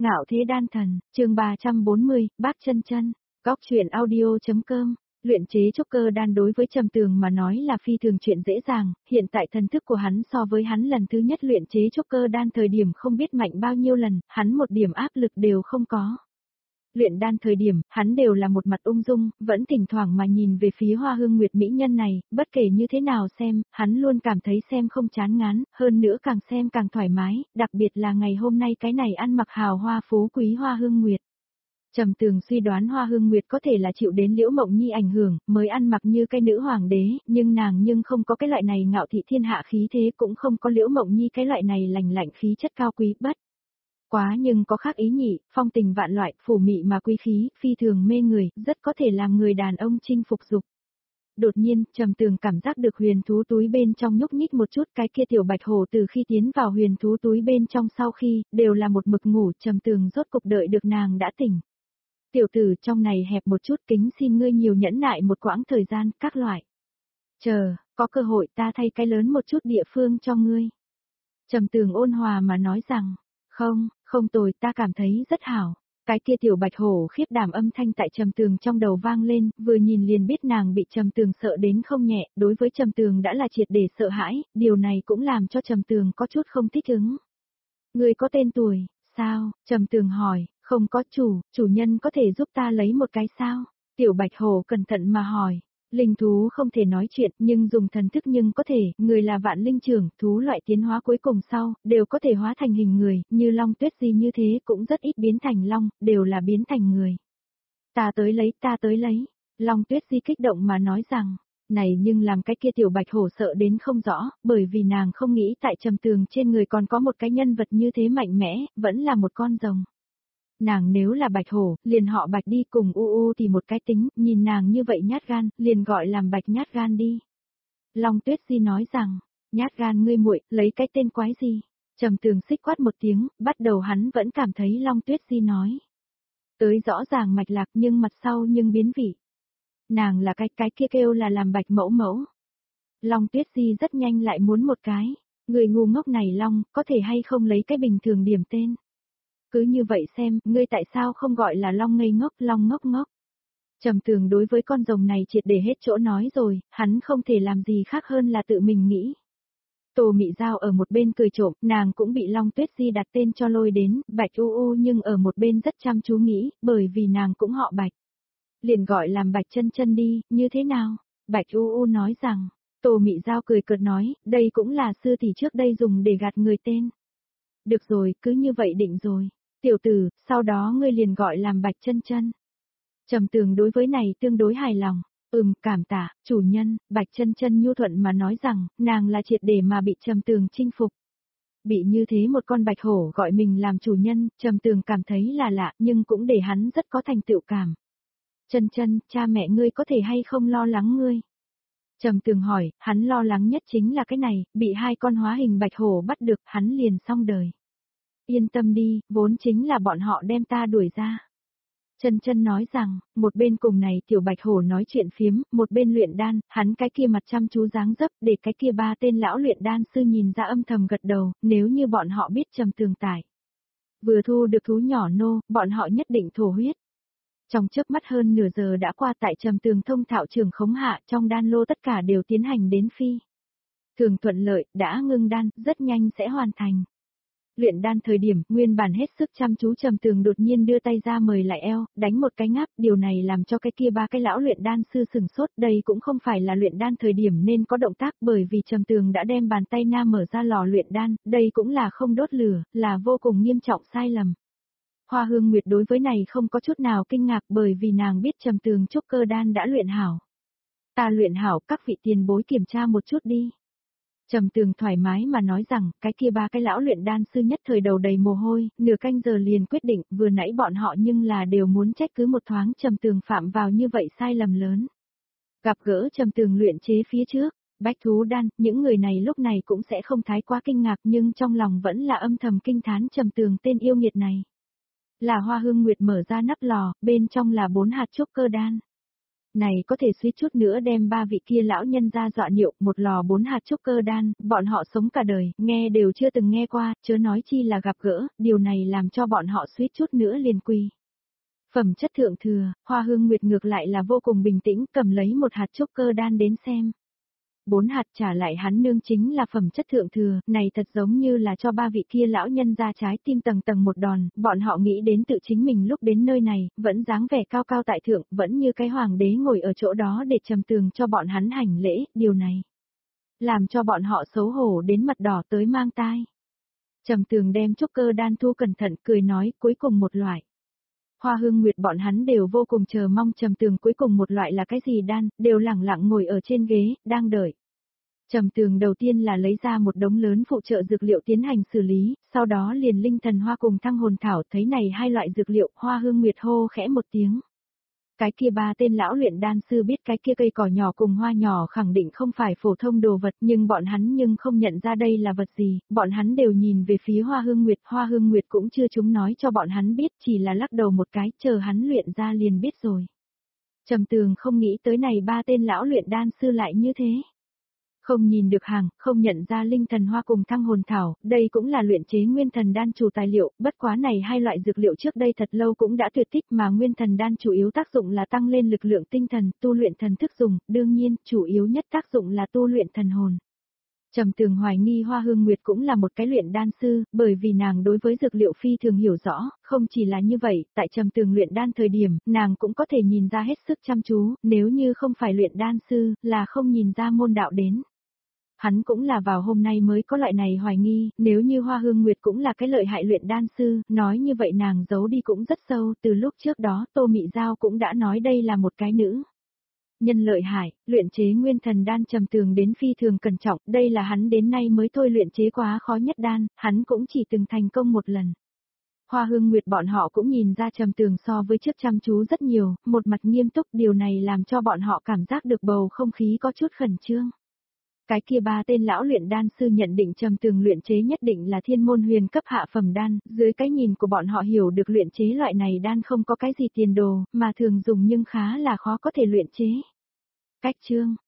Ngạo thế đan thần, chương 340, Bác Chân Chân, góc truyện audio.com. Luyện chế trúc cơ đan đối với Trầm Tường mà nói là phi thường chuyện dễ dàng, hiện tại thần thức của hắn so với hắn lần thứ nhất luyện chế trúc cơ đan thời điểm không biết mạnh bao nhiêu lần, hắn một điểm áp lực đều không có. Luyện đan thời điểm, hắn đều là một mặt ung dung, vẫn thỉnh thoảng mà nhìn về phía Hoa Hương Nguyệt mỹ nhân này, bất kể như thế nào xem, hắn luôn cảm thấy xem không chán ngán, hơn nữa càng xem càng thoải mái, đặc biệt là ngày hôm nay cái này ăn mặc hào hoa phú quý Hoa Hương Nguyệt. Trầm Tường suy đoán Hoa Hương Nguyệt có thể là chịu đến Liễu Mộng Nhi ảnh hưởng, mới ăn mặc như cái nữ hoàng đế, nhưng nàng không có cái loại này ngạo thị thiên hạ khí thế, cũng không có Liễu Mộng Nhi cái loại này lành lạnh khí chất cao quý bất. Quá nhưng có khác ý nhị, phong tình vạn loại, phủ mị mà quý khí, phi thường mê người, rất có thể làm người đàn ông chinh phục dục. Đột nhiên, Trầm Tường cảm giác được huyền thú túi bên trong nhúc nhích một chút, cái kia tiểu bạch hổ từ khi tiến vào huyền thú túi bên trong sau khi, đều là một mực ngủ, Trầm Tường rốt cục đợi được nàng đã tỉnh. Tiểu tử trong này hẹp một chút, kính xin ngươi nhiều nhẫn nại một quãng thời gian, các loại. Chờ, có cơ hội ta thay cái lớn một chút địa phương cho ngươi. Trầm Tường ôn hòa mà nói rằng, không tồi, ta cảm thấy rất hảo. Cái kia tiểu bạch hổ khiếp đảm âm thanh tại Trầm Tường trong đầu vang lên, vừa nhìn liền biết nàng bị Trầm Tường sợ đến không nhẹ, đối với Trầm Tường đã là triệt để sợ hãi, điều này cũng làm cho Trầm Tường có chút không thích ứng. Ngươi có tên tuổi, sao? Trầm Tường hỏi, không có chủ nhân có thể giúp ta lấy một cái sao? Tiểu bạch hổ cẩn thận mà hỏi. Linh thú không thể nói chuyện nhưng dùng thần thức nhưng có thể, người là vạn linh trưởng, thú loại tiến hóa cuối cùng sau, đều có thể hóa thành hình người, như Long Tuyết Di như thế cũng rất ít biến thành long, đều là biến thành người. Ta tới lấy. Long Tuyết Di kích động mà nói rằng, này nhưng làm cái kia tiểu bạch hổ sợ đến không rõ, bởi vì nàng không nghĩ tại Trầm Tường trên người còn có một cái nhân vật như thế mạnh mẽ, vẫn là một con rồng. Nàng nếu là bạch hổ, liền họ bạch đi cùng u thì một cái tính, nhìn nàng như vậy nhát gan, liền gọi làm bạch nhát gan đi. Long Tuyết Di nói rằng, nhát gan ngươi muội, lấy cái tên quái gì? Trầm Tường xích quát một tiếng, bắt đầu hắn vẫn cảm thấy Long Tuyết Di nói. Tới rõ ràng mạch lạc nhưng mặt sau nhưng biến vị. Nàng là cái kia kêu là làm bạch mẫu mẫu. Long Tuyết Di rất nhanh lại muốn một cái, người ngu ngốc này Long, có thể hay không lấy cái bình thường điểm tên. Cứ như vậy xem, ngươi tại sao không gọi là Long ngây ngốc, Long ngốc ngốc. Trầm Tường đối với con rồng này triệt để hết chỗ nói rồi, hắn không thể làm gì khác hơn là tự mình nghĩ. Tô Mị Giao ở một bên cười trộm, nàng cũng bị Long Tuyết Di đặt tên cho lôi đến, Bạch nhưng ở một bên rất chăm chú nghĩ, bởi vì nàng cũng họ Bạch. Liền gọi làm Bạch Chân Chân đi, như thế nào? Bạch nói rằng, Tô Mị Giao cười cợt nói, đây cũng là sư tỷ trước đây dùng để gạt người tên. Được rồi, cứ như vậy định rồi. Tiểu tử, sau đó ngươi liền gọi làm Bạch Chân Chân. Trầm Tường đối với này tương đối hài lòng. Cảm tạ, chủ nhân, Bạch Chân Chân nhu thuận mà nói rằng, nàng là triệt để mà bị Trầm Tường chinh phục. Bị như thế một con bạch hổ gọi mình làm chủ nhân, Trầm Tường cảm thấy là lạ, nhưng cũng để hắn rất có thành tựu cảm. Chân Chân, cha mẹ ngươi có thể hay không lo lắng ngươi? Trầm Tường hỏi, hắn lo lắng nhất chính là cái này, bị hai con hóa hình bạch hổ bắt được, hắn liền xong đời. Yên tâm đi, vốn chính là bọn họ đem ta đuổi ra. Chân Chân nói rằng, một bên cùng này tiểu bạch hổ nói chuyện phiếm, một bên luyện đan, hắn cái kia mặt chăm chú dáng dấp, để cái kia ba tên lão luyện đan sư nhìn ra âm thầm gật đầu, nếu như bọn họ biết Trầm Tường tải. Vừa thu được thú nhỏ nô, bọn họ nhất định thổ huyết. Trong chớp mắt hơn nửa giờ đã qua tại Trầm Tường thông thạo trường khống hạ, trong đan lô tất cả đều tiến hành đến phi. Thường thuận lợi, đã ngưng đan, rất nhanh sẽ hoàn thành. Luyện đan thời điểm, nguyên bản hết sức chăm chú Trầm Tường đột nhiên đưa tay ra mời lại eo, đánh một cái ngáp, điều này làm cho cái kia ba cái lão luyện đan sư sừng sốt, đây cũng không phải là luyện đan thời điểm nên có động tác bởi vì Trầm Tường đã đem bàn tay nam mở ra lò luyện đan, đây cũng là không đốt lửa, là vô cùng nghiêm trọng sai lầm. Hoa Hương Nguyệt đối với này không có chút nào kinh ngạc bởi vì nàng biết Trầm Tường trúc cơ đan đã luyện hảo. Ta luyện hảo, các vị tiền bối kiểm tra một chút đi. Trầm Tường thoải mái mà nói rằng, cái kia ba cái lão luyện đan sư nhất thời đầu đầy mồ hôi, nửa canh giờ liền quyết định, vừa nãy bọn họ nhưng là đều muốn trách cứ một thoáng Trầm Tường phạm vào như vậy sai lầm lớn. Gặp gỡ Trầm Tường luyện chế phía trước, bách thú đan, những người này lúc này cũng sẽ không thái quá kinh ngạc nhưng trong lòng vẫn là âm thầm kinh thán Trầm Tường tên yêu nghiệt này. Là Hoa Hương Nguyệt mở ra nắp lò, bên trong là 4 hạt trúc cơ đan. Này có thể suýt chút nữa đem ba vị kia lão nhân ra dọa điệu, một lò 4 hạt trúc cơ đan, bọn họ sống cả đời, nghe đều chưa từng nghe qua, chớ nói chi là gặp gỡ, điều này làm cho bọn họ suýt chút nữa liền quy. Phẩm chất thượng thừa, Hoa Hương Nguyệt ngược lại là vô cùng bình tĩnh, cầm lấy một hạt trúc cơ đan đến xem. 4 hạt trả lại hắn nương chính là phẩm chất thượng thừa, này thật giống như là cho ba vị kia lão nhân ra trái tim tầng tầng một đòn, bọn họ nghĩ đến tự chính mình lúc đến nơi này, vẫn dáng vẻ cao cao tại thượng, vẫn như cái hoàng đế ngồi ở chỗ đó để trầm tường cho bọn hắn hành lễ, điều này làm cho bọn họ xấu hổ đến mặt đỏ tới mang tai. Trầm tường đem trúc cơ đan thu cẩn thận cười nói cuối cùng một loại. Hoa Hương Nguyệt bọn hắn đều vô cùng chờ mong trầm tường cuối cùng một loại là cái gì đan, đều lẳng lặng ngồi ở trên ghế, đang đợi. Trầm tường đầu tiên là lấy ra một đống lớn phụ trợ dược liệu tiến hành xử lý, sau đó liền linh thần hoa cùng thăng hồn thảo thấy này hai loại dược liệu, Hoa Hương Nguyệt hô khẽ một tiếng. Cái kia ba tên lão luyện đan sư biết cái kia cây cỏ nhỏ cùng hoa nhỏ khẳng định không phải phổ thông đồ vật nhưng bọn hắn không nhận ra đây là vật gì, bọn hắn đều nhìn về phía Hoa Hương Nguyệt cũng chưa chúng nói cho bọn hắn biết chỉ là lắc đầu một cái chờ hắn luyện ra liền biết rồi. Trầm tường không nghĩ tới này ba tên lão luyện đan sư lại như thế. Không nhìn được hàng, không nhận ra linh thần hoa cùng thăng hồn thảo, đây cũng là luyện chế nguyên thần đan chủ tài liệu, bất quá này hai loại dược liệu trước đây thật lâu cũng đã tuyệt tích mà nguyên thần đan chủ yếu tác dụng là tăng lên lực lượng tinh thần, tu luyện thần thức dùng, đương nhiên, chủ yếu nhất tác dụng là tu luyện thần hồn. Trầm tường hoài nghi Hoa Hương Nguyệt cũng là một cái luyện đan sư, bởi vì nàng đối với dược liệu phi thường hiểu rõ, không chỉ là như vậy, tại trầm tường luyện đan thời điểm, nàng cũng có thể nhìn ra hết sức chăm chú, nếu như không phải luyện đan sư, là không nhìn ra môn đạo đến. Hắn cũng là vào hôm nay mới có loại này hoài nghi, nếu như Hoa Hương Nguyệt cũng là cái lợi hại luyện đan sư, nói như vậy nàng giấu đi cũng rất sâu, từ lúc trước đó Tô Mị Giao cũng đã nói đây là một cái nữ nhân lợi hại, luyện chế nguyên thần đan trầm tường đến phi thường cẩn trọng, đây là hắn đến nay mới thôi luyện chế quá khó nhất đan, hắn cũng chỉ từng thành công một lần. Hoa Hương Nguyệt bọn họ cũng nhìn ra trầm tường so với trước chăm chú rất nhiều, một mặt nghiêm túc, điều này làm cho bọn họ cảm giác được bầu không khí có chút khẩn trương. Cái kia ba tên lão luyện đan sư nhận định trầm tường luyện chế nhất định là thiên môn huyền cấp hạ phẩm đan, dưới cái nhìn của bọn họ hiểu được luyện chế loại này đan không có cái gì tiền đồ, mà thường dùng nhưng khá là khó có thể luyện chế. Cách chương